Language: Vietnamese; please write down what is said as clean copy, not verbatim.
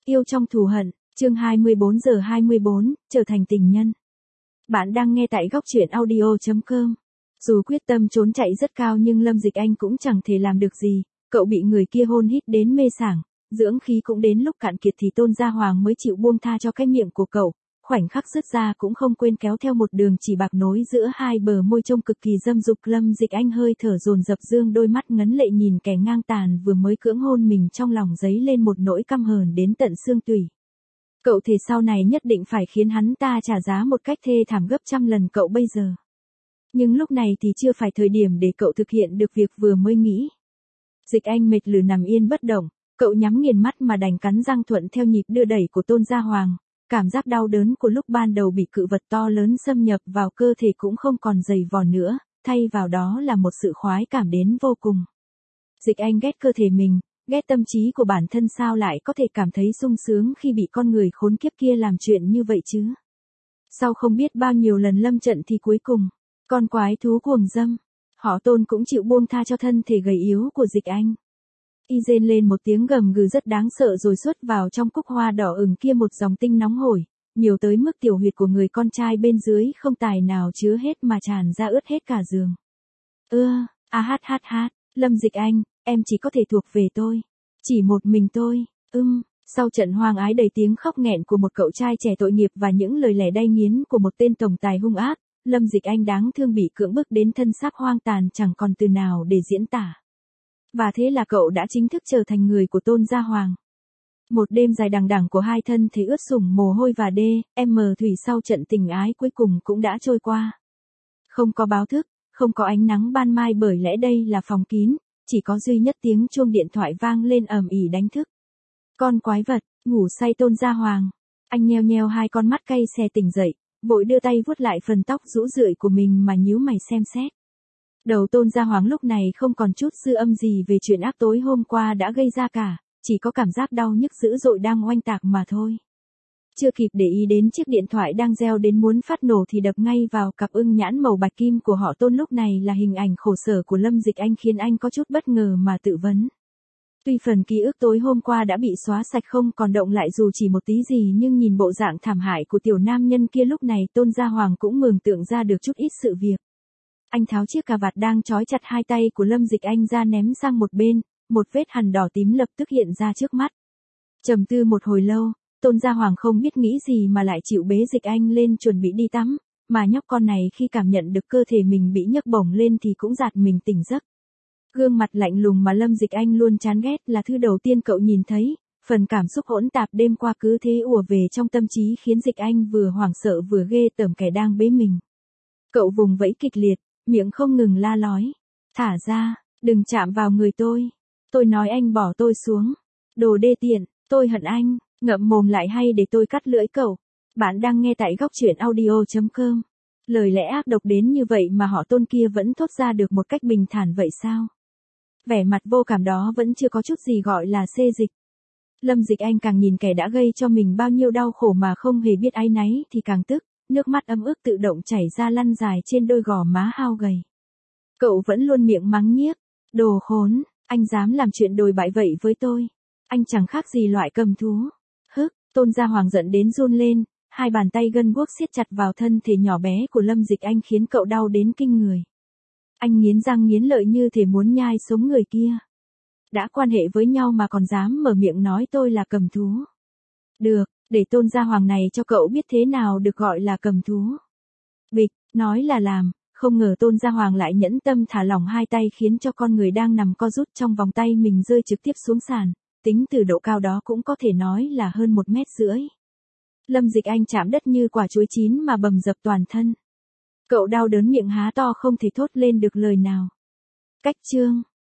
Yêu trong thù hận, chương 24 giờ 24, trở thành tình nhân. Bạn đang nghe tại góc truyện audio.com. Dù quyết tâm trốn chạy rất cao nhưng Lâm Dịch Anh cũng chẳng thể làm được gì, cậu bị người kia hôn hít đến mê sảng, dưỡng khí cũng đến lúc cạn kiệt thì Tôn Gia Hoàng mới chịu buông tha cho cái miệng của cậu, khoảnh khắc dứt ra cũng không quên kéo theo một đường chỉ bạc nối giữa hai bờ môi trông cực kỳ dâm dục. Lâm Dịch Anh hơi thở dồn dập dương đôi mắt ngấn lệ nhìn kẻ ngang tàn vừa mới cưỡng hôn mình, trong lòng dấy lên một nỗi căm hờn đến tận xương tủy. Cậu thề sau này nhất định phải khiến hắn ta trả giá một cách thê thảm gấp trăm lần cậu bây giờ. Nhưng lúc này thì chưa phải thời điểm để cậu thực hiện được việc vừa mới nghĩ. Dịch Anh mệt lử nằm yên bất động, cậu nhắm nghiền mắt mà đành cắn răng thuận theo nhịp đưa đẩy của Tôn Gia Hoàng. Cảm giác đau đớn của lúc ban đầu bị cự vật to lớn xâm nhập vào cơ thể cũng không còn dày vò nữa, thay vào đó là một sự khoái cảm đến vô cùng. Dịch Anh ghét cơ thể mình, ghét tâm trí của bản thân, sao lại có thể cảm thấy sung sướng khi bị con người khốn kiếp kia làm chuyện như vậy chứ? Sau không biết bao nhiêu lần lâm trận thì cuối cùng, con quái thú cuồng dâm, họ Tôn cũng chịu buông tha cho thân thể gầy yếu của Dịch Anh. Y rên lên một tiếng gầm gừ rất đáng sợ rồi xuất vào trong cúc hoa đỏ ửng kia một dòng tinh nóng hổi, nhiều tới mức tiểu huyệt của người con trai bên dưới không tài nào chứa hết mà tràn ra ướt hết cả giường. Lâm Dịch Anh, em chỉ có thể thuộc về tôi. Chỉ một mình tôi, Sau trận hoang ái đầy tiếng khóc nghẹn của một cậu trai trẻ tội nghiệp và những lời lẽ đay nghiến của một tên tổng tài hung ác, Lâm Dịch Anh đáng thương bị cưỡng bức đến thân xác hoang tàn chẳng còn từ nào để diễn tả. Và thế là cậu đã chính thức trở thành người của Tôn Gia Hoàng. Một đêm dài đằng đẵng của hai thân thể ướt sũng mồ hôi và thủy sau trận tình ái cuối cùng cũng đã trôi qua. Không có báo thức, không có ánh nắng ban mai bởi lẽ đây là phòng kín, chỉ có duy nhất tiếng chuông điện thoại vang lên ầm ĩ đánh thức. Con quái vật, ngủ say Tôn Gia Hoàng. Anh nheo nheo hai con mắt cay xè tỉnh dậy, vội đưa tay vuốt lại phần tóc rũ rượi của mình mà nhíu mày xem xét. Đầu Tôn Gia Hoàng lúc này không còn chút dư âm gì về chuyện ác tối hôm qua đã gây ra cả, chỉ có cảm giác đau nhức dữ dội đang oanh tạc mà thôi. Chưa kịp để ý đến chiếc điện thoại đang reo đến muốn phát nổ thì đập ngay vào cặp ưng nhãn màu bạch kim của họ Tôn, lúc này là hình ảnh khổ sở của Lâm Dịch Anh khiến anh có chút bất ngờ mà tự vấn. Tuy phần ký ức tối hôm qua đã bị xóa sạch không còn động lại dù chỉ một tí gì, nhưng nhìn bộ dạng thảm hại của tiểu nam nhân kia lúc này Tôn Gia Hoàng cũng mường tượng ra được chút ít sự việc. Anh tháo chiếc cà vạt đang trói chặt hai tay của Lâm Dịch Anh ra ném sang một bên, một vết hằn đỏ tím lập tức hiện ra trước mắt. Trầm tư một hồi lâu, Tôn Gia Hoàng không biết nghĩ gì mà lại chịu bế Dịch Anh lên chuẩn bị đi tắm, mà nhóc con này khi cảm nhận được cơ thể mình bị nhấc bổng lên thì cũng giạt mình tỉnh giấc. Gương mặt lạnh lùng mà Lâm Dịch Anh luôn chán ghét là thứ đầu tiên cậu nhìn thấy, phần cảm xúc hỗn tạp đêm qua cứ thế ùa về trong tâm trí khiến Dịch Anh vừa hoảng sợ vừa ghê tởm kẻ đang bế mình. Cậu vùng vẫy kịch liệt, miệng không ngừng la lói. Thả ra, đừng chạm vào người tôi. Tôi nói anh bỏ tôi xuống. Đồ đê tiện, tôi hận anh. Ngậm mồm lại hay để tôi cắt lưỡi cậu. Bạn đang nghe tại góc truyện audio.com. Lời lẽ ác độc đến như vậy mà họ Tôn kia vẫn thốt ra được một cách bình thản vậy sao? Vẻ mặt vô cảm đó vẫn chưa có chút gì gọi là xê dịch. Lâm Dịch Anh càng nhìn kẻ đã gây cho mình bao nhiêu đau khổ mà không hề biết áy náy thì càng tức, nước mắt ấm ức tự động chảy ra lăn dài trên đôi gò má hao gầy. Cậu vẫn luôn miệng mắng nhiếc, đồ khốn, anh dám làm chuyện đồi bại vậy với tôi. Anh chẳng khác gì loại cầm thú. Tôn Gia Hoàng giận đến run lên, hai bàn tay gân guốc siết chặt vào thân thể nhỏ bé của Lâm Dịch Anh khiến cậu đau đến kinh người. Anh nghiến răng nghiến lợi như thể muốn nhai sống người kia. Đã quan hệ với nhau mà còn dám mở miệng nói tôi là cầm thú. Được, để Tôn Gia Hoàng này cho cậu biết thế nào được gọi là cầm thú. Bịch, nói là làm, không ngờ Tôn Gia Hoàng lại nhẫn tâm thả lỏng hai tay khiến cho con người đang nằm co rút trong vòng tay mình rơi trực tiếp xuống sàn, tính từ độ cao đó cũng có thể nói là hơn 1,5 mét. Lâm Dịch Anh chạm đất như quả chuối chín mà bầm dập toàn thân. Cậu đau đớn miệng há to không thể thốt lên được lời nào. Cách chương.